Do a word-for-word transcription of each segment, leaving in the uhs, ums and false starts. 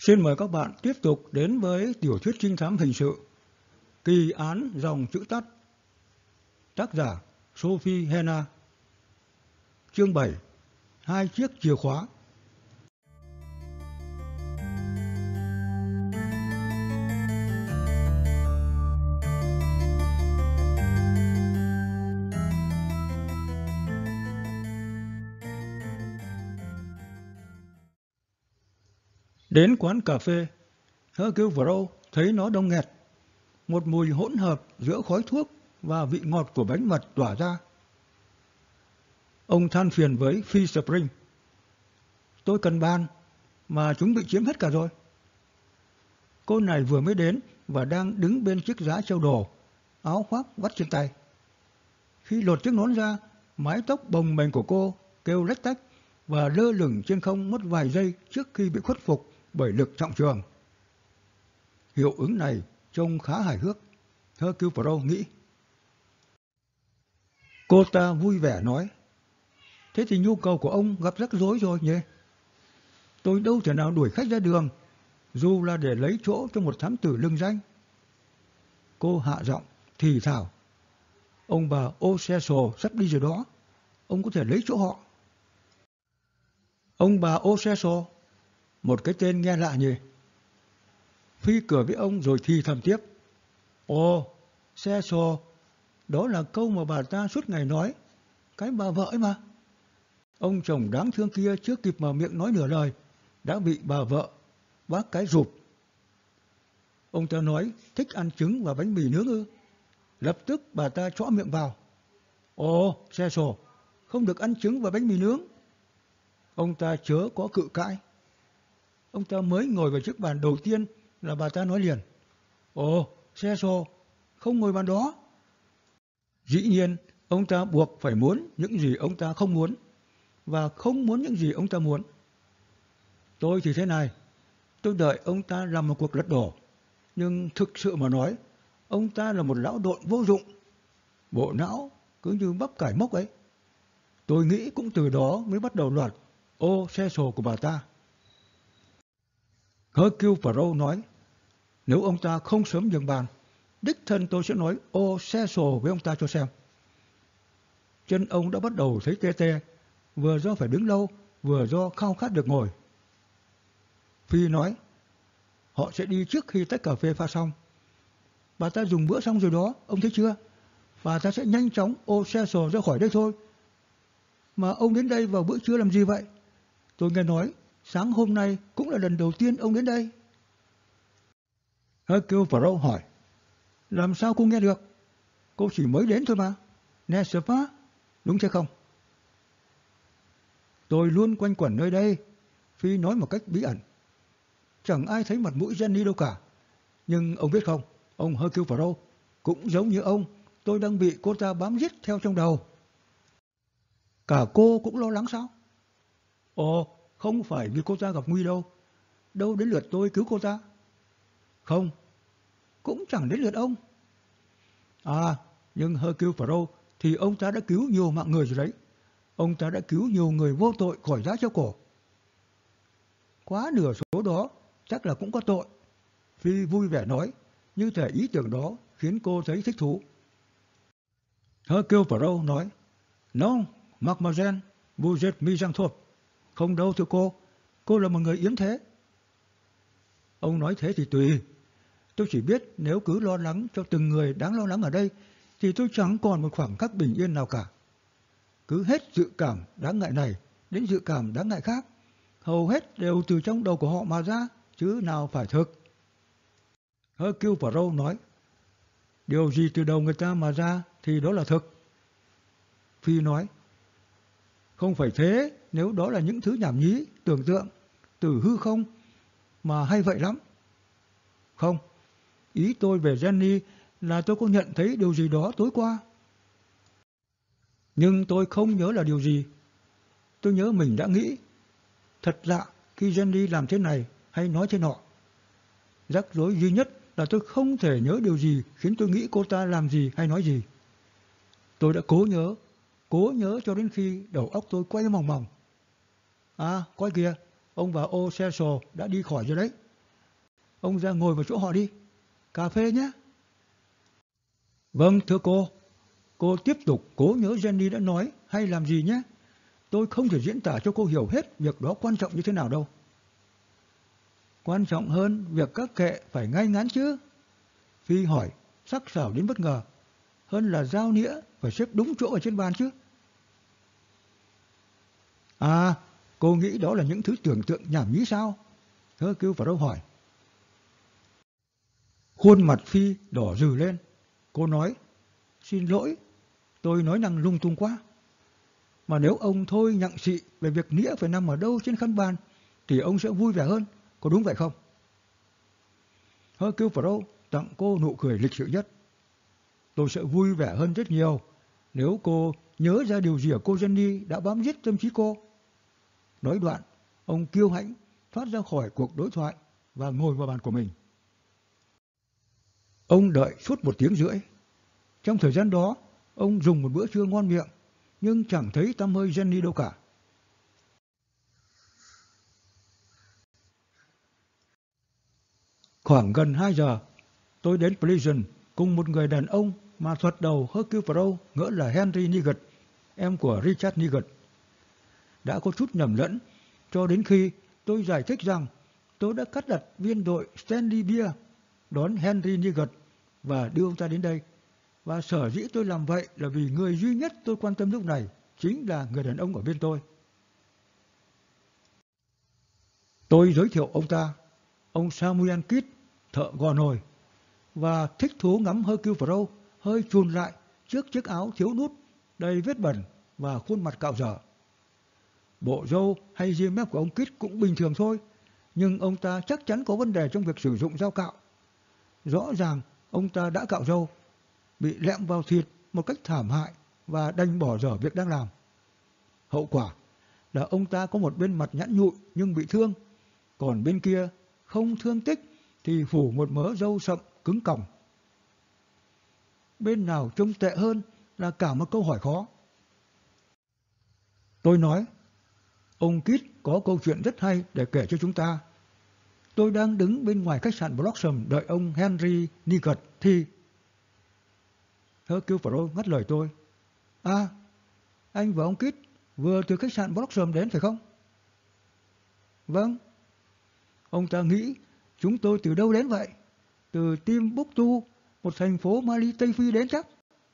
Xin mời các bạn tiếp tục đến với tiểu thuyết trinh thám hình sự Kỳ án dòng chữ tắt. Tác giả Sophie Hena. Chương bảy. Hai chiếc chìa khóa. Đến quán cà phê, Hercule Poirot thấy nó đông nghẹt. Một mùi hỗn hợp giữa khói thuốc và vị ngọt của bánh mật tỏa ra. Ông than phiền với Phi Spring. Tôi cần bàn, mà chúng bị chiếm hết cả rồi. Cô này vừa mới đến và đang đứng bên chiếc giá treo đồ, áo khoác vắt trên tay. Khi lột chiếc nón ra, mái tóc bồng bềnh của cô kêu lách tách và lơ lửng trên không mất vài giây trước khi bị khuất phục bởi lực trọng trường. Hiệu ứng này trông khá hài hước, Hercule Poirot nghĩ. Cô ta vui vẻ nói, thế thì nhu cầu của ông gặp rắc rối rồi nhỉ? Tôi đâu thể nào đuổi khách ra đường, dù là để lấy chỗ cho một thám tử lừng danh. Cô hạ giọng, thì thào, ông bà O'Cecil sắp đi rồi đó, ông có thể lấy chỗ họ. Ông bà O'Cecil, một cái tên nghe lạ nhỉ? Phi cười với ông rồi thì thầm tiếp, ồ, Cecil, đó là câu mà bà ta suốt ngày nói, cái bà vợ ấy mà. Ông chồng đáng thương kia chưa kịp mở miệng nói nửa lời, đã bị bà vợ bác cái rụp. Ông ta nói thích ăn trứng và bánh mì nướng ư? Lập tức bà ta chõ miệng vào. Ồ, Cecil, không được ăn trứng và bánh mì nướng. Ông ta chớ có cự cãi. Ông ta mới ngồi vào chiếc bàn đầu tiên là bà ta nói liền. Ồ, Cecil, không ngồi bàn đó. Dĩ nhiên, ông ta buộc phải muốn những gì ông ta không muốn, và không muốn những gì ông ta muốn. Tôi thì thế này, tôi đợi ông ta làm một cuộc lật đổ, nhưng thực sự mà nói, ông ta là một lão độn vô dụng. Bộ não cứ như bắp cải mốc ấy. Tôi nghĩ cũng từ đó mới bắt đầu loạt ô Cecil của bà ta. Hercule Poirot nói, nếu ông ta không sớm nhường bàn, đích thân tôi sẽ nói ô Cecil với ông ta cho xem. Chân ông đã bắt đầu thấy tê tê, vừa do phải đứng lâu, vừa do khao khát được ngồi. Phi nói, họ sẽ đi trước khi tách cà phê pha xong. Bà ta dùng bữa xong rồi đó, ông thấy chưa? Bà ta sẽ nhanh chóng ô Cecil ra khỏi đây thôi. Mà ông đến đây vào bữa trưa làm gì vậy? Tôi nghe nói, sáng hôm nay cũng là lần đầu tiên ông đến đây. Hercule Poirot hỏi, làm sao cô nghe được? Cô chỉ mới đến thôi mà. N'est-ce pas? Đúng chứ không? Tôi luôn quanh quẩn nơi đây, Phi nói một cách bí ẩn. Chẳng ai thấy mặt mũi Jenny đâu cả. Nhưng ông biết không, ông Hercule Poirot, cũng giống như ông, tôi đang bị cô ta bám giết theo trong đầu. Cả cô cũng lo lắng sao? Ồ, không phải vì cô ta gặp nguy đâu. Đâu đến lượt tôi cứu cô ta. Không, cũng chẳng đến lượt ông. À, nhưng Hercule Poirot thì ông ta đã cứu nhiều mạng người rồi đấy. Ông ta đã cứu nhiều người vô tội khỏi giá treo cổ. Quá nửa số đó chắc là cũng có tội. Phi vui vẻ nói, như thể ý tưởng đó khiến cô thấy thích thú. Hercule Poirot nói, non, mademoiselle, vous êtes misanthrope. Không đâu thưa cô, cô là một người yếm thế. Ông nói thế thì tùy. Tôi chỉ biết nếu cứ lo lắng cho từng người đáng lo lắng ở đây, thì tôi chẳng còn một khoảng khắc bình yên nào cả. Cứ hết dự cảm đáng ngại này đến dự cảm đáng ngại khác, hầu hết đều từ trong đầu của họ mà ra, chứ nào phải thực. Hercule Poirot nói, điều gì từ đầu người ta mà ra thì đó là thực. Phi nói, không phải thế, nếu đó là những thứ nhảm nhí, tưởng tượng, từ hư không, mà hay vậy lắm. Không, ý tôi về Jenny là tôi có nhận thấy điều gì đó tối qua. Nhưng tôi không nhớ là điều gì. Tôi nhớ mình đã nghĩ, thật lạ khi Jenny làm thế này hay nói thế nọ. Rắc rối duy nhất là tôi không thể nhớ điều gì khiến tôi nghĩ cô ta làm gì hay nói gì. Tôi đã cố nhớ, cố nhớ cho đến khi đầu óc tôi quay mòng mòng. À, coi kìa, ông và O'Cecil đã đi khỏi rồi đấy. ông ra ngồi vào chỗ họ đi. Cà phê nhé. Vâng, thưa cô. Cô tiếp tục cố nhớ Jenny đã nói hay làm gì nhé. Tôi không thể diễn tả cho cô hiểu hết việc đó quan trọng như thế nào đâu. Quan trọng hơn việc các kệ phải ngay ngắn chứ. Phi hỏi, sắc sảo đến bất ngờ. Hơn là dao nĩa phải xếp đúng chỗ ở trên bàn chứ. À, cô nghĩ đó là những thứ tưởng tượng nhảm nhí sao? Hercule Poirot hỏi. Khuôn mặt Phi đỏ rừ lên. Cô nói, xin lỗi, tôi nói năng lung tung quá. Mà nếu ông thôi nhặng xị về việc nĩa phải nằm ở đâu trên khăn bàn, thì ông sẽ vui vẻ hơn, có đúng vậy không? Hercule Poirot tặng cô nụ cười lịch sự nhất. Tôi sẽ vui vẻ hơn rất nhiều nếu cô nhớ ra điều gì ở cô Jenny đã bám giết tâm trí cô. Nói đoạn, ông kiêu hãnh thoát ra khỏi cuộc đối thoại và ngồi vào bàn của mình. Ông đợi suốt một tiếng rưỡi. Trong thời gian đó, ông dùng một bữa trưa ngon miệng, nhưng chẳng thấy tăm hơi Jenny đâu cả. Khoảng gần hai giờ, tôi đến Pleasant cùng một người đàn ông mà thoạt đầu Hercule Poirot ngỡ là Henry Nugent, em của Richard Nugent. Đã có chút nhầm lẫn, cho đến khi tôi giải thích rằng tôi đã cắt đặt viên đội Stanley Beer đón Henry Nugent và đưa ông ta đến đây. Và sở dĩ tôi làm vậy là vì người duy nhất tôi quan tâm lúc này chính là người đàn ông ở bên tôi. Tôi giới thiệu ông ta, ông Samuel Kidd, thợ gò nồi, và thích thú ngắm Hercule Poirot hơi chùn lại trước chiếc áo thiếu nút, đầy vết bẩn và khuôn mặt cạo rỡ. Bộ râu hay ria mép của ông Kidd cũng bình thường thôi, nhưng ông ta chắc chắn có vấn đề trong việc sử dụng dao cạo. Rõ ràng ông ta đã cạo râu, bị lẹm vào thịt một cách thảm hại và đành bỏ dở việc đang làm. Hậu quả là ông ta có một bên mặt nhẵn nhụi nhưng bị thương, còn bên kia không thương tích thì phủ một mớ râu sậm cứng còng. Bên nào trông tệ hơn là cả một câu hỏi khó. Tôi nói, ông Kidd có câu chuyện rất hay để kể cho chúng ta. Tôi đang đứng bên ngoài khách sạn Blossom đợi ông Henry Nugent thì... Hercule Poirot ngắt lời tôi. À, anh và ông Kidd vừa từ khách sạn Blossom đến phải không? Vâng. Ông ta nghĩ chúng tôi từ đâu đến vậy? Từ Timbuktu, một thành phố Mali Tây Phi đến chắc.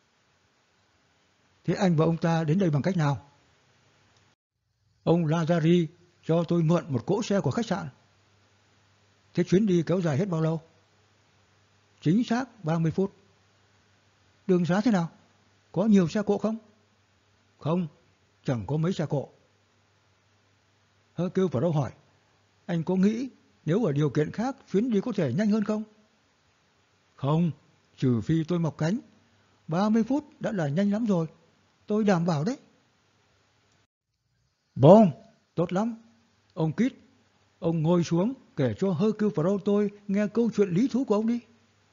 Thế anh và ông ta đến đây bằng cách nào? Ông Lazari cho tôi mượn một cỗ xe của khách sạn. Thế chuyến đi kéo dài hết bao lâu? Chính xác ba mươi phút. Đường xá thế nào? Có nhiều xe cộ không? Không, chẳng có mấy xe cộ. Hercule Poirot hỏi, anh có nghĩ nếu ở điều kiện khác chuyến đi có thể nhanh hơn không? Không, trừ phi tôi mọc cánh. ba mươi phút đã là nhanh lắm rồi. Tôi đảm bảo đấy. Bon, tốt lắm. Ông Kidd, ông ngồi xuống kể cho Hercule Poirot tôi nghe câu chuyện lý thú của ông đi.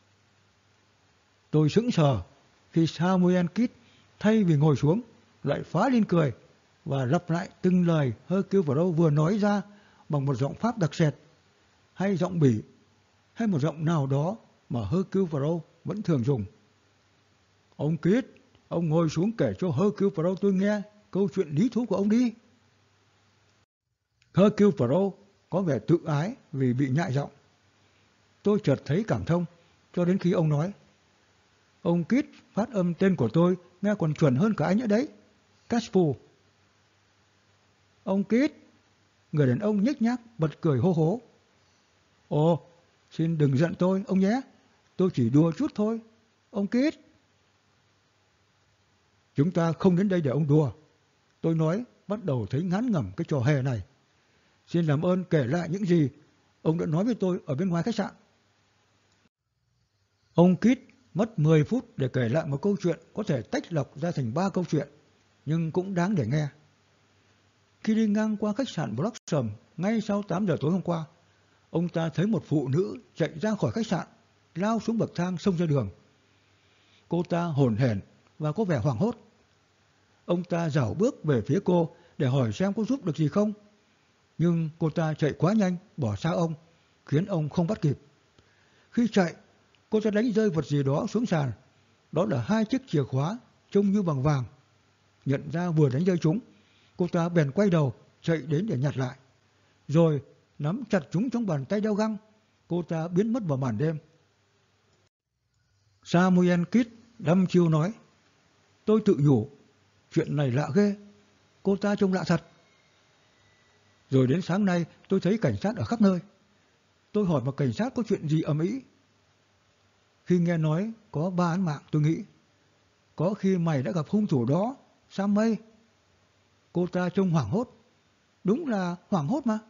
Tôi sững sờ khi Samuel Kidd thay vì ngồi xuống lại phá lên cười và lặp lại từng lời Hercule Poirot vừa nói ra bằng một giọng Pháp đặc sệt, hay giọng Bỉ, hay một giọng nào đó mà Hercule Poirot vẫn thường dùng. Ông Kidd, ông ngồi xuống kể cho Hercule Poirot tôi nghe câu chuyện lý thú của ông đi. Hercule Poirot có vẻ tự ái vì bị nhại giọng. Tôi chợt thấy cảm thông cho đến khi ông nói, ông Kidd phát âm tên của tôi nghe còn chuẩn hơn cả anh nữa đấy. Caspu. Ông Kidd, người đàn ông nhếch nhác bật cười hô hố. Ồ, xin đừng giận tôi, ông nhé. Tôi chỉ đùa chút thôi. Ông Kidd. Chúng ta không đến đây để ông đùa. Tôi nói, bắt đầu thấy ngán ngẩm cái trò hề này. Xin làm ơn kể lại những gì ông đã nói với tôi ở bên ngoài khách sạn. Ông Kidd mất mười phút để kể lại một câu chuyện có thể tách lọc ra thành ba câu chuyện, nhưng cũng đáng để nghe. Khi đi ngang qua khách sạn Blossom ngay sau tám giờ tối hôm qua, ông ta thấy một phụ nữ chạy ra khỏi khách sạn, lao xuống bậc thang xông ra đường. Cô ta hổn hển và có vẻ hoảng hốt. Ông ta rảo bước về phía cô để hỏi xem có giúp được gì không. Nhưng cô ta chạy quá nhanh, bỏ xa ông, khiến ông không bắt kịp. Khi chạy, cô ta đánh rơi vật gì đó xuống sàn. Đó là hai chiếc chìa khóa trông như bằng vàng. Nhận ra vừa đánh rơi chúng, cô ta bèn quay đầu chạy đến để nhặt lại. Rồi nắm chặt chúng trong bàn tay đeo găng, cô ta biến mất vào màn đêm. Samuel Kidd đăm chiêu nói, tôi tự nhủ, chuyện này lạ ghê, cô ta trông lạ thật. Rồi đến sáng nay tôi thấy cảnh sát ở khắp nơi. Tôi hỏi một cảnh sát có chuyện gì ầm ĩ. Khi nghe nói có ba án mạng, tôi nghĩ, có khi mày đã gặp hung thủ đó, Sam May. Cô ta trông hoảng hốt. Đúng là hoảng hốt mà.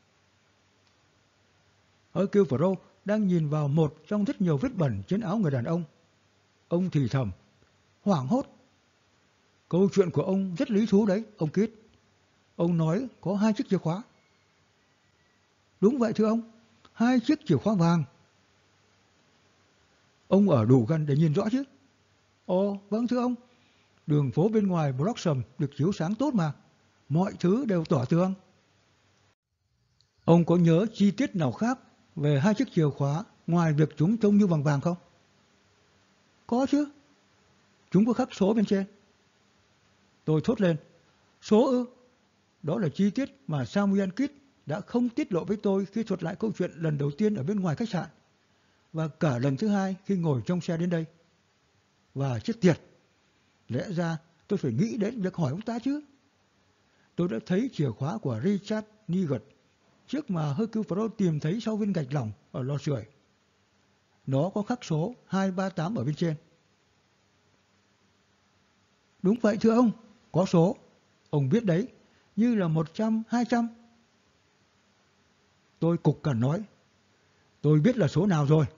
Hercule Poirot đang nhìn vào một trong rất nhiều vết bẩn trên áo người đàn ông. Ông thì thầm, hoảng hốt. Câu chuyện của ông rất lý thú đấy, ông Kidd. Ông nói có hai chiếc chìa khóa. Đúng vậy thưa ông, hai chiếc chìa khóa vàng. Ông ở đủ gần để nhìn rõ chứ? Ồ, vâng thưa ông. Đường phố bên ngoài Bloxham được chiếu sáng tốt mà. Mọi thứ đều tỏ tường. Ông có nhớ chi tiết nào khác về hai chiếc chìa khóa ngoài việc chúng trông như bằng vàng không? Có chứ. Chúng có khắc số bên trên. Tôi thốt lên. Số ư? Đó là chi tiết mà Samuel Kidd đã không tiết lộ với tôi khi thuật lại câu chuyện lần đầu tiên ở bên ngoài khách sạn. Và cả lần thứ hai khi ngồi trong xe đến đây. Và chết tiệt. Lẽ ra tôi phải nghĩ đến việc hỏi ông ta chứ. Tôi đã thấy chìa khóa của Richard Nugent chiếc mà Hercule Poirot tìm thấy sau viên gạch lỏng ở lò sưởi. Nó có khắc số hai ba tám ở bên trên. Đúng vậy thưa ông, có số. Ông biết đấy, như là một trăm, hai trăm. Tôi cục cằn nói. Tôi biết là số nào rồi.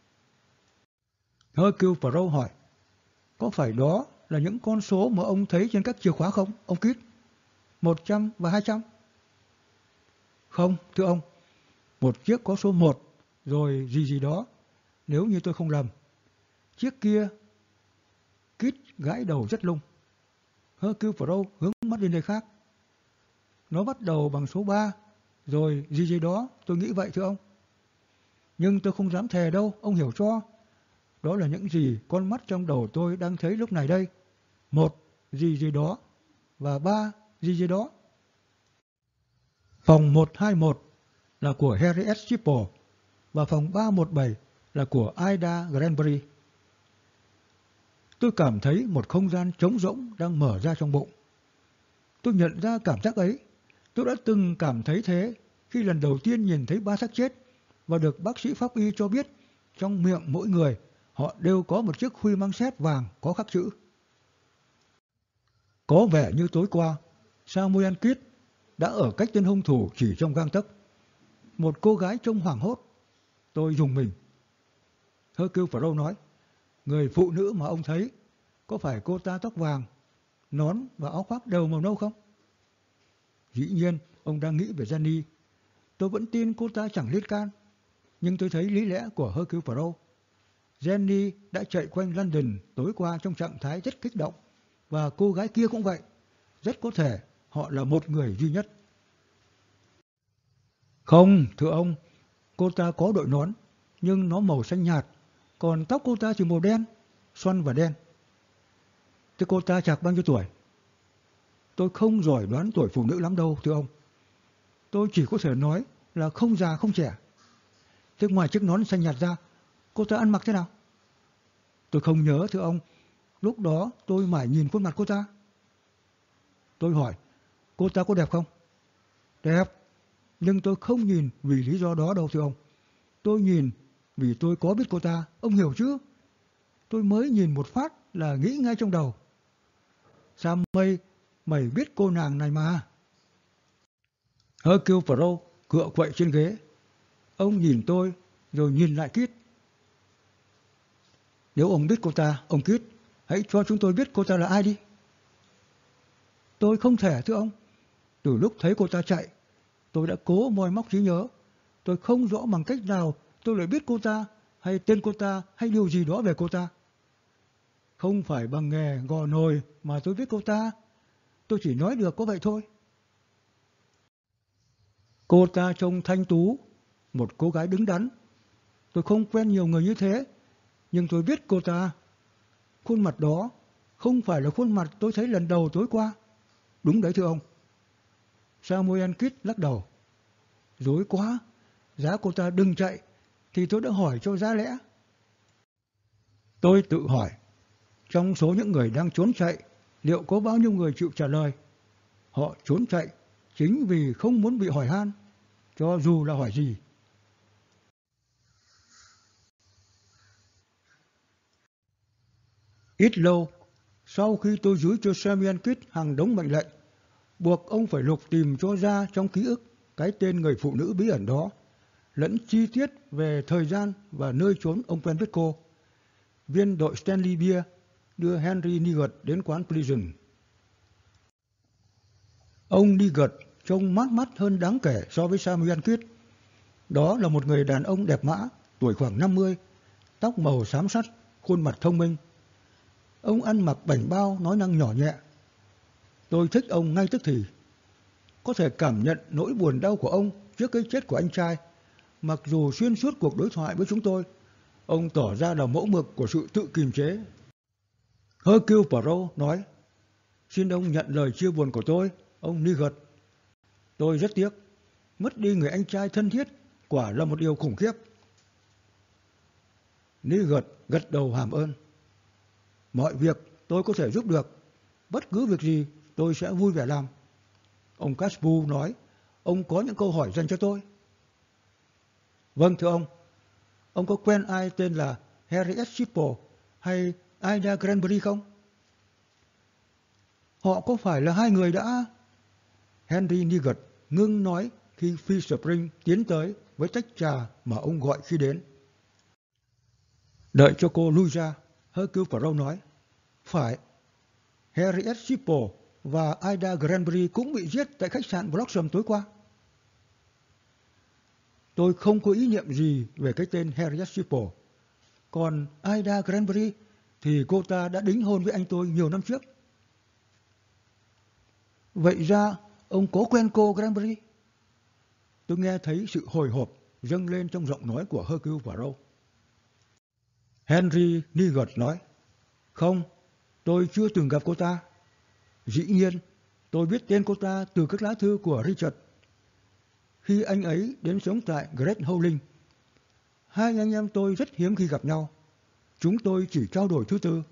Hercule Poirot hỏi. Có phải đó là những con số mà ông thấy trên các chìa khóa không, ông Kidd? một trăm và hai trăm? Không, thưa ông. Một chiếc có số một, rồi gì gì đó, nếu như tôi không lầm. Chiếc kia... Kidd gãi đầu rất lung. Hercule Poirot hướng mắt lên nơi khác. Nó bắt đầu bằng số ba, rồi gì gì đó, tôi nghĩ vậy thưa ông. Nhưng tôi không dám thề đâu, ông hiểu cho. Đó là những gì con mắt trong đầu tôi đang thấy lúc này đây. Một, gì gì đó, và ba, gì gì đó. Phòng một hai một là của Harriet Chipple, và phòng ba một bảy là của Ida Granbury. Tôi cảm thấy một không gian trống rỗng đang mở ra trong bụng. Tôi nhận ra cảm giác ấy. Tôi đã từng cảm thấy thế khi lần đầu tiên nhìn thấy ba xác chết và được bác sĩ pháp y cho biết trong miệng mỗi người họ đều có một chiếc khuy măng sét vàng có khắc chữ. Có vẻ như tối qua, Samuel Kidd đã ở cách tên hung thủ chỉ trong gang tấc. Một cô gái trông hoảng hốt. Tôi rùng mình. Hercule Poirot nói, người phụ nữ mà ông thấy, có phải cô ta tóc vàng, nón và áo khoác đều màu nâu không? Dĩ nhiên, ông đang nghĩ về Jenny. Tôi vẫn tin cô ta chẳng liên can. Nhưng tôi thấy lý lẽ của Hercule Poirot. Jenny đã chạy quanh London tối qua trong trạng thái rất kích động. Và cô gái kia cũng vậy. Rất có thể họ là một người duy nhất. Không, thưa ông, cô ta có đội nón, nhưng nó màu xanh nhạt, còn tóc cô ta chỉ màu đen, xoăn và đen. Thế cô ta chạc bao nhiêu tuổi? Tôi không giỏi đoán tuổi phụ nữ lắm đâu, thưa ông. Tôi chỉ có thể nói là không già không trẻ. Thế ngoài chiếc nón xanh nhạt ra, cô ta ăn mặc thế nào? Tôi không nhớ, thưa ông. Lúc đó tôi mải nhìn khuôn mặt cô ta. Tôi hỏi, cô ta có đẹp không? Đẹp, nhưng tôi không nhìn vì lý do đó đâu, thưa ông. Tôi nhìn vì tôi có biết cô ta, ông hiểu chứ? Tôi mới nhìn một phát là nghĩ ngay trong đầu. Sam May, mày biết cô nàng này mà. Hercule Poirot cựa quậy trên ghế. Ông nhìn tôi rồi nhìn lại Kidd. Nếu ông biết cô ta, ông Kidd, hãy cho chúng tôi biết cô ta là ai đi. Tôi không thể, thưa ông. Từ lúc thấy cô ta chạy, tôi đã cố moi móc trí nhớ. Tôi không rõ bằng cách nào tôi lại biết cô ta, hay tên cô ta, hay điều gì đó về cô ta. Không phải bằng nghề gò nồi mà tôi biết cô ta. Tôi chỉ nói được có vậy thôi. Cô ta trông thanh tú, một cô gái đứng đắn. Tôi không quen nhiều người như thế, nhưng tôi biết cô ta. Khuôn mặt đó không phải là khuôn mặt tôi thấy lần đầu tối qua. Đúng đấy thưa ông. Samuel Kidd lắc đầu. Dối quá, giá cô ta đừng chạy, thì tôi đã hỏi cho giá lẽ. Tôi tự hỏi, trong số những người đang trốn chạy, liệu có bao nhiêu người chịu trả lời? Họ trốn chạy chính vì không muốn bị hỏi han, cho dù là hỏi gì. Ít lâu, sau khi tôi dưới cho Samuel Kidd hàng đống mệnh lệnh, buộc ông phải lục tìm cho ra trong ký ức cái tên người phụ nữ bí ẩn đó, lẫn chi tiết về thời gian và nơi trốn ông quen biết cô. Viên đội Stanley Beer đưa Henry Nigel đến quán Pleasant. Ông Nigel trông mát mắt hơn đáng kể so với Samuel Kidd. Đó là một người đàn ông đẹp mã, tuổi khoảng năm mươi, tóc màu xám sắt, khuôn mặt thông minh. Ông ăn mặc bảnh bao, nói năng nhỏ nhẹ. Tôi thích ông ngay tức thì. Có thể cảm nhận nỗi buồn đau của ông trước cái chết của anh trai. Mặc dù xuyên suốt cuộc đối thoại với chúng tôi, ông tỏ ra là mẫu mực của sự tự kiềm chế. Hercule Poirot nói, xin ông nhận lời chia buồn của tôi, ông Nigel. Tôi rất tiếc, mất đi người anh trai thân thiết quả là một điều khủng khiếp. Nigel gật đầu hàm ơn. Mọi việc tôi có thể giúp được, bất cứ việc gì tôi sẽ vui vẻ làm. Ông Casbu nói, ông có những câu hỏi dành cho tôi. Vâng thưa ông, ông có quen ai tên là Harriet Shipple hay Ida Granbury không? Họ có phải là hai người đã... Henry Nigel ngưng nói khi Phi Spring tiến tới với tách trà mà ông gọi khi đến. Đợi cho cô lui ra, Hercule Poirot nói, phải, Harriet Shipple và Ida Granbury cũng bị giết tại khách sạn Blossom tối qua. Tôi không có ý niệm gì về cái tên Harriet Shipple. Còn Ida Granbury thì cô ta đã đính hôn với anh tôi nhiều năm trước. Vậy ra ông có quen cô Granbury? Tôi nghe thấy sự hồi hộp dâng lên trong giọng nói của Hercule Poirot. Henry Nigel nói, không, tôi chưa từng gặp cô ta. Dĩ nhiên, tôi biết tên cô ta từ các lá thư của Richard. Khi anh ấy đến sống tại Great Howling, hai anh em tôi rất hiếm khi gặp nhau. Chúng tôi chỉ trao đổi thư từ.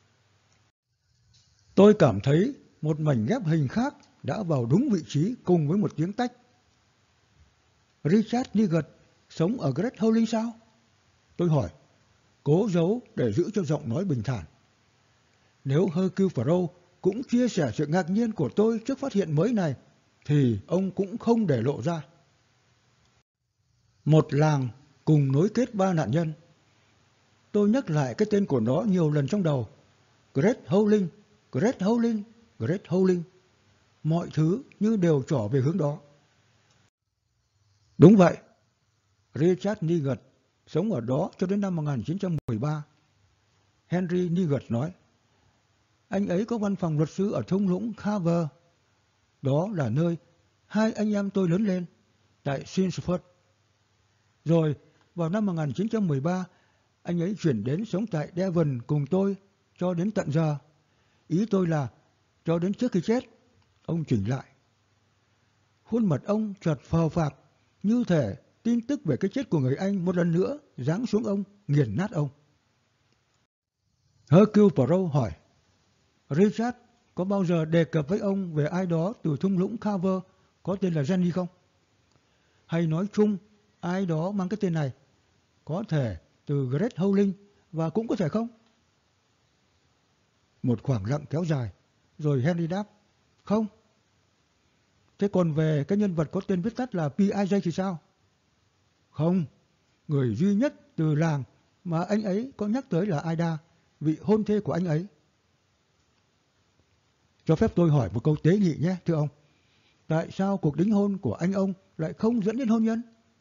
Tôi cảm thấy một mảnh ghép hình khác đã vào đúng vị trí cùng với một tiếng tách. Richard Nigel sống ở Great Howling sao? Tôi hỏi, cố giấu để giữ cho giọng nói bình thản. Nếu Hercule Poirot cũng chia sẻ sự ngạc nhiên của tôi trước phát hiện mới này, thì ông cũng không để lộ ra. Một làng cùng nối kết ba nạn nhân. Tôi nhắc lại cái tên của nó nhiều lần trong đầu. Great Howling, Great Howling, Great Howling. Mọi thứ như đều trỏ về hướng đó. Đúng vậy. Richard Nigel sống ở đó cho đến năm một nghìn chín trăm mười ba. Henry Nigel nói, anh ấy có văn phòng luật sư ở thung lũng Carver. Đó là nơi hai anh em tôi lớn lên, tại Sinsford. Rồi, vào năm một nghìn chín trăm mười ba, anh ấy chuyển đến sống tại Devon cùng tôi cho đến tận giờ. Ý tôi là cho đến trước khi chết. Ông chỉnh lại. Khuôn mặt ông chợt phờ phạc, như thể tin tức về cái chết của người anh một lần nữa giáng xuống ông, nghiền nát ông. Hercule Poirot hỏi, Richard có bao giờ đề cập với ông về ai đó từ thung lũng Carver có tên là Jenny không? Hay nói chung, ai đó mang cái tên này, có thể từ Great Howling và cũng có thể không? Một khoảng lặng kéo dài, rồi Henry đáp, không. Thế còn về cái nhân vật có tên viết tắt là pê i gi thì sao? Không, người duy nhất từ làng mà anh ấy có nhắc tới là Ida, vị hôn thê của anh ấy. Cho phép tôi hỏi một câu tế nhị nhé, thưa ông. Tại sao cuộc đính hôn của anh ông lại không dẫn đến hôn nhân?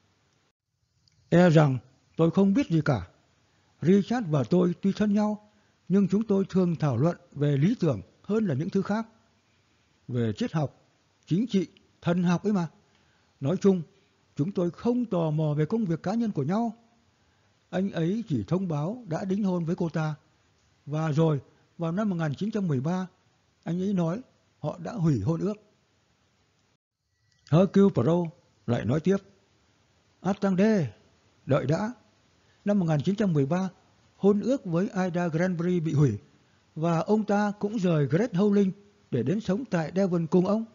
E rằng tôi không biết gì cả. Richard và tôi tuy thân nhau, nhưng chúng tôi thường thảo luận về lý tưởng hơn là những thứ khác. Về triết học, chính trị, thần học ấy mà. Nói chung, chúng tôi không tò mò về công việc cá nhân của nhau. Anh ấy chỉ thông báo đã đính hôn với cô ta. Và rồi, vào năm một nghìn chín trăm mười ba, anh ấy nói họ đã hủy hôn ước. Hercule Poirot lại nói tiếp. Attendez, đợi đã. Năm một nghìn chín trăm mười ba, hôn ước với Ida Granbury bị hủy, và ông ta cũng rời Great Howling để đến sống tại Devon cùng ông.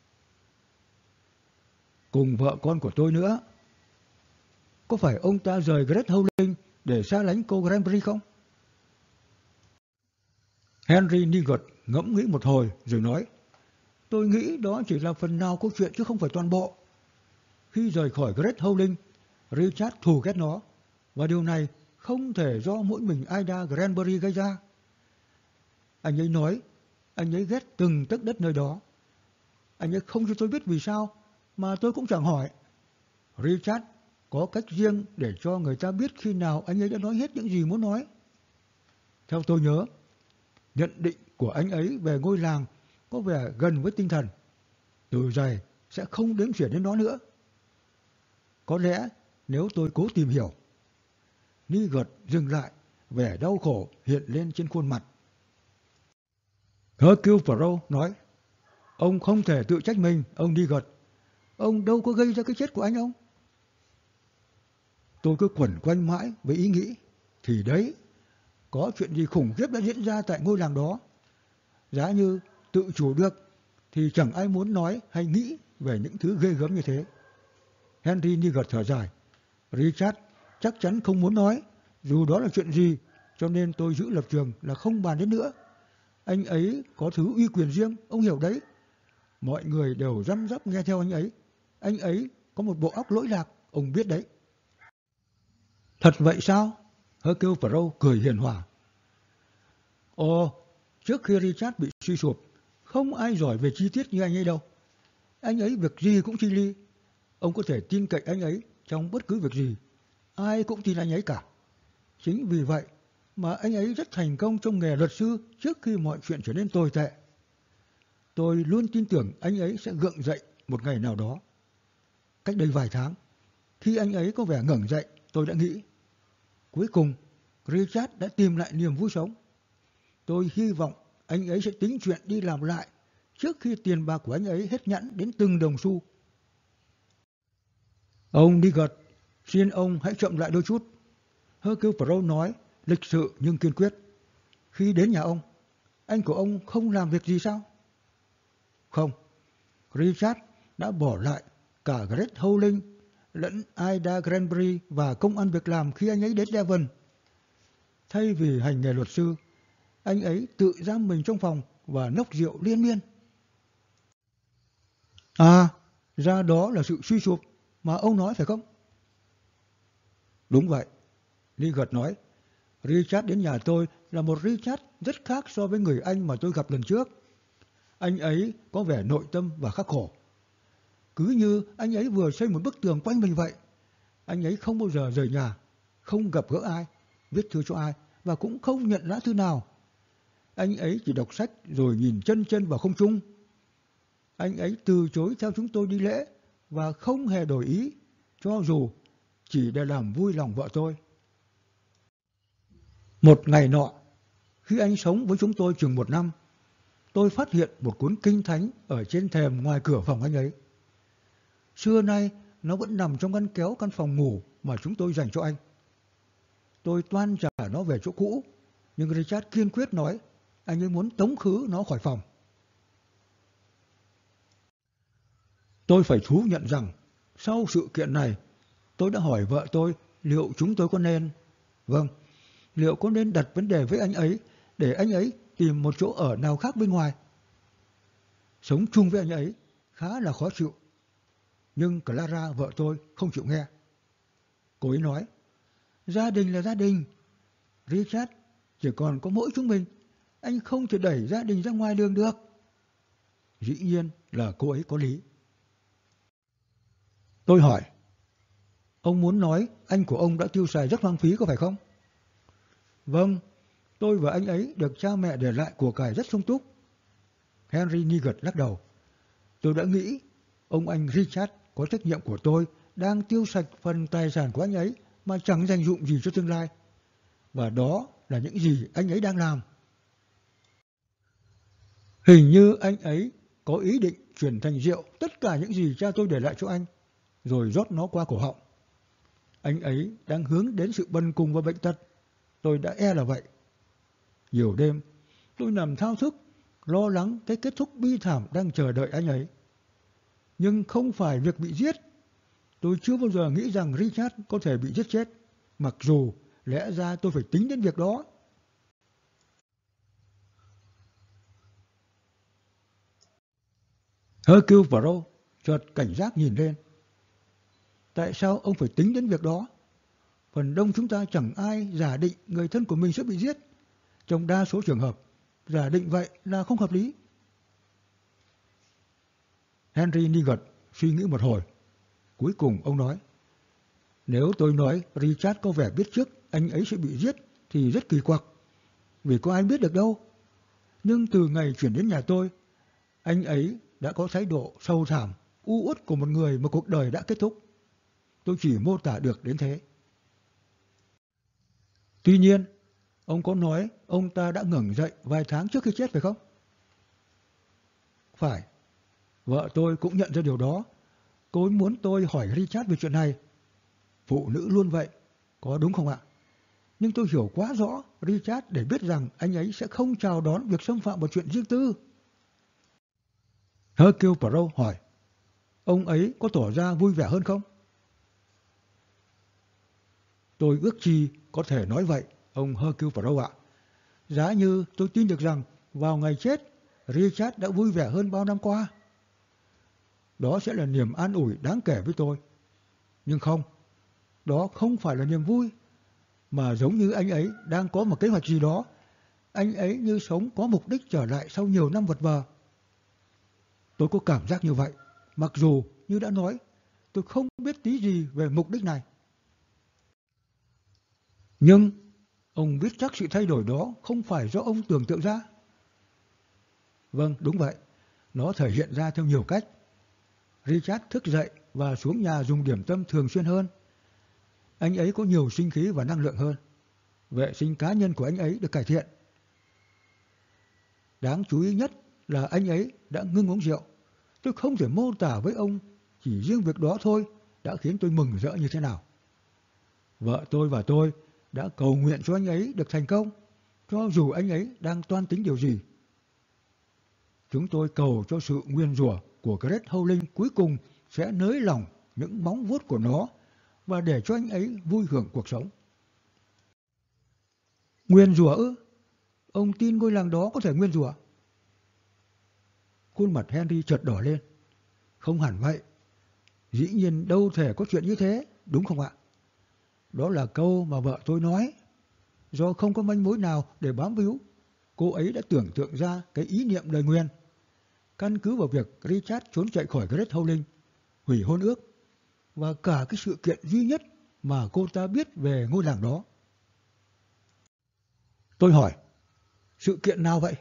Cùng vợ con của tôi nữa. Có phải ông ta rời Great Howling để xa lánh cô Granbury không? Henry Nigel ngẫm nghĩ một hồi rồi nói. Tôi nghĩ đó chỉ là phần nào câu chuyện chứ không phải toàn bộ. Khi rời khỏi Great Howling, Richard thù ghét nó, và điều này không thể do mỗi mình Ida Granbury gây ra. Anh ấy nói, anh ấy ghét từng tấc đất nơi đó. Anh ấy không cho tôi biết vì sao, mà tôi cũng chẳng hỏi. Richard có cách riêng để cho người ta biết khi nào anh ấy đã nói hết những gì muốn nói. Theo tôi nhớ, nhận định của anh ấy về ngôi làng có vẻ gần với tinh thần. Từ giày sẽ không đếm chuyển đến nó nữa. Có lẽ nếu tôi cố tìm hiểu. Nigel dừng lại, vẻ đau khổ hiện lên trên khuôn mặt. Hercule Poirot nói, ông không thể tự trách mình, ông Nigel. Ông đâu có gây ra cái chết của anh ông. Tôi cứ quẩn quanh mãi với ý nghĩ, thì đấy, có chuyện gì khủng khiếp đã diễn ra tại ngôi làng đó. Giá như tự chủ được, thì chẳng ai muốn nói hay nghĩ về những thứ ghê gớm như thế. Henry Nigel thở dài. Richard chắc chắn không muốn nói, dù đó là chuyện gì, cho nên tôi giữ lập trường là không bàn đến nữa. Anh ấy có thứ uy quyền riêng, ông hiểu đấy. Mọi người đều răm rắp nghe theo anh ấy. Anh ấy có một bộ óc lỗi lạc, ông biết đấy. Thật vậy sao? Hercule Poirot cười hiền hòa. Ồ, trước khi Richard bị suy sụp, không ai giỏi về chi tiết như anh ấy đâu. Anh ấy việc gì cũng chi li. Ông có thể tin cậy anh ấy trong bất cứ việc gì. Ai cũng tin anh ấy cả. Chính vì vậy mà anh ấy rất thành công trong nghề luật sư trước khi mọi chuyện trở nên tồi tệ. Tôi luôn tin tưởng anh ấy sẽ gượng dậy một ngày nào đó. Cách đây vài tháng, khi anh ấy có vẻ ngẩng dậy, tôi đã nghĩ. Cuối cùng, Richard đã tìm lại niềm vui sống. Tôi hy vọng anh ấy sẽ tính chuyện đi làm lại trước khi tiền bạc của anh ấy hết nhẵn đến từng đồng xu. Ông Nigel, xin ông hãy chậm lại đôi chút. Hercule Poirot nói, lịch sự nhưng kiên quyết. Khi đến nhà ông, anh của ông không làm việc gì sao? Không, Richard đã bỏ lại cả Great Howling lẫn Ida Granbury và công ăn việc làm khi anh ấy đến Devon. Thay vì hành nghề luật sư, anh ấy tự giam mình trong phòng và nốc rượu liên miên. À, ra đó là sự suy sụp mà ông nói phải không? Đúng vậy, Nigel nói. Richard đến nhà tôi là một Richard rất khác so với người anh mà tôi gặp lần trước. Anh ấy có vẻ nội tâm và khắc khổ. Cứ như anh ấy vừa xây một bức tường quanh mình vậy. Anh ấy không bao giờ rời nhà, không gặp gỡ ai, viết thư cho ai và cũng không nhận lá thư nào. Anh ấy chỉ đọc sách rồi nhìn chân chân vào không trung. Anh ấy từ chối theo chúng tôi đi lễ và không hề đổi ý, cho dù chỉ để làm vui lòng vợ tôi. Một ngày nọ, khi anh sống với chúng tôi chừng một năm, tôi phát hiện một cuốn kinh thánh ở trên thềm ngoài cửa phòng anh ấy. Xưa nay, nó vẫn nằm trong ngăn kéo căn phòng ngủ mà chúng tôi dành cho anh. Tôi toan trả nó về chỗ cũ, nhưng Richard kiên quyết nói anh ấy muốn tống khứ nó khỏi phòng. Tôi phải thú nhận rằng, sau sự kiện này, tôi đã hỏi vợ tôi liệu chúng tôi có nên... Vâng, liệu có nên đặt vấn đề với anh ấy để anh ấy tìm một chỗ ở nào khác bên ngoài. Sống chung với anh ấy khá là khó chịu. Nhưng Clara, vợ tôi, không chịu nghe. Cô ấy nói, gia đình là gia đình. Richard, chỉ còn có mỗi chúng mình. Anh không thể đẩy gia đình ra ngoài đường được. Dĩ nhiên là cô ấy có lý. Tôi hỏi, ông muốn nói anh của ông đã tiêu xài rất hoang phí có phải không? Vâng, tôi và anh ấy được cha mẹ để lại của cải rất sung túc. Henry Nigel lắc đầu. Tôi đã nghĩ ông anh Richard có trách nhiệm của tôi đang tiêu sạch phần tài sản của anh ấy mà chẳng dành dụm gì cho tương lai. Và đó là những gì anh ấy đang làm. Hình như anh ấy có ý định chuyển thành rượu tất cả những gì cha tôi để lại cho anh, rồi rót nó qua cổ họng. Anh ấy đang hướng đến sự bần cùng và bệnh tật. Tôi đã e là vậy. Nhiều đêm, tôi nằm thao thức, lo lắng cái kết thúc bi thảm đang chờ đợi anh ấy. Nhưng không phải việc bị giết. Tôi chưa bao giờ nghĩ rằng Richard có thể bị giết chết, mặc dù lẽ ra tôi phải tính đến việc đó. Hercule Poirot chợt cảnh giác nhìn lên. Tại sao ông phải tính đến việc đó? Phần đông chúng ta chẳng ai giả định người thân của mình sẽ bị giết. Trong đa số trường hợp, giả định vậy là không hợp lý. Henry Nigel suy nghĩ một hồi. Cuối cùng ông nói, nếu tôi nói Richard có vẻ biết trước anh ấy sẽ bị giết thì rất kỳ quặc, vì có ai biết được đâu. Nhưng từ ngày chuyển đến nhà tôi, anh ấy đã có thái độ sâu thẳm, u uất của một người mà cuộc đời đã kết thúc. Tôi chỉ mô tả được đến thế. Tuy nhiên, ông có nói ông ta đã ngẩng dậy vài tháng trước khi chết phải không? Phải. Vợ tôi cũng nhận ra điều đó. Cô ấy muốn tôi hỏi Richard về chuyện này. Phụ nữ luôn vậy, có đúng không ạ? Nhưng tôi hiểu quá rõ Richard để biết rằng anh ấy sẽ không chào đón việc xâm phạm vào chuyện riêng tư. Hercule Poirot hỏi, ông ấy có tỏ ra vui vẻ hơn không? Tôi ước chi có thể nói vậy, ông Hercule Poirot ạ. Giá như tôi tin được rằng vào ngày chết, Richard đã vui vẻ hơn bao năm qua. Đó sẽ là niềm an ủi đáng kể với tôi. Nhưng không, đó không phải là niềm vui, mà giống như anh ấy đang có một kế hoạch gì đó. Anh ấy như sống có mục đích trở lại sau nhiều năm vật vờ. Tôi có cảm giác như vậy, mặc dù, như đã nói, tôi không biết tí gì về mục đích này. Nhưng, ông biết chắc sự thay đổi đó không phải do ông tưởng tượng ra. Vâng, đúng vậy. Nó thể hiện ra theo nhiều cách. Richard thức dậy và xuống nhà dùng điểm tâm thường xuyên hơn. Anh ấy có nhiều sinh khí và năng lượng hơn. Vệ sinh cá nhân của anh ấy được cải thiện. Đáng chú ý nhất là anh ấy đã ngưng uống rượu. Tôi không thể mô tả với ông, chỉ riêng việc đó thôi đã khiến tôi mừng rỡ như thế nào. Vợ tôi và tôi đã cầu nguyện cho anh ấy được thành công, cho dù anh ấy đang toan tính điều gì. Chúng tôi cầu cho sự nguyên rủa của Great Howling cuối cùng sẽ nới lỏng những móng vuốt của nó và để cho anh ấy vui hưởng cuộc sống. Nguyên rủa ư? Ông tin ngôi làng đó có thể nguyên rủa? Khuôn mặt Henry chợt đỏ lên. Không hẳn vậy. Dĩ nhiên đâu thể có chuyện như thế, đúng không ạ? Đó là câu mà vợ tôi nói. Do không có manh mối nào để bám víu, cô ấy đã tưởng tượng ra cái ý niệm lời nguyền. Căn cứ vào việc Richard trốn chạy khỏi Great Howling, hủy hôn ước, và cả cái sự kiện duy nhất mà cô ta biết về ngôi làng đó. Tôi hỏi, sự kiện nào vậy?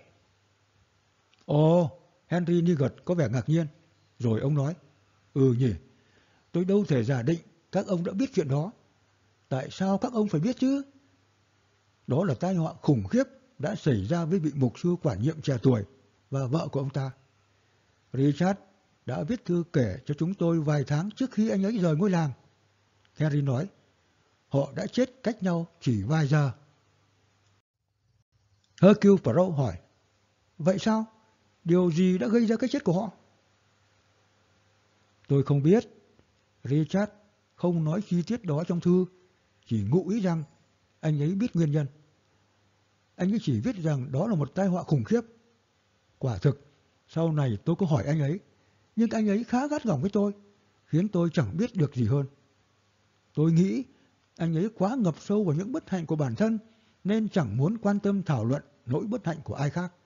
Ồ, Henry Nigel có vẻ ngạc nhiên. Rồi ông nói, ừ nhỉ, tôi đâu thể giả định các ông đã biết chuyện đó. Tại sao các ông phải biết chứ? Đó là tai họa khủng khiếp đã xảy ra với vị mục sư quản nhiệm trẻ tuổi và vợ của ông ta. Richard đã viết thư kể cho chúng tôi vài tháng trước khi anh ấy rời ngôi làng. Henry nói, họ đã chết cách nhau chỉ vài giờ. Hercule Poirot hỏi, vậy sao? Điều gì đã gây ra cái chết của họ? Tôi không biết. Richard không nói chi tiết đó trong thư, chỉ ngụ ý rằng anh ấy biết nguyên nhân. Anh ấy chỉ viết rằng đó là một tai họa khủng khiếp. Quả thực, sau này tôi có hỏi anh ấy, nhưng anh ấy khá gắt gỏng với tôi, khiến tôi chẳng biết được gì hơn. Tôi nghĩ anh ấy quá ngập sâu vào những bất hạnh của bản thân, nên chẳng muốn quan tâm thảo luận nỗi bất hạnh của ai khác.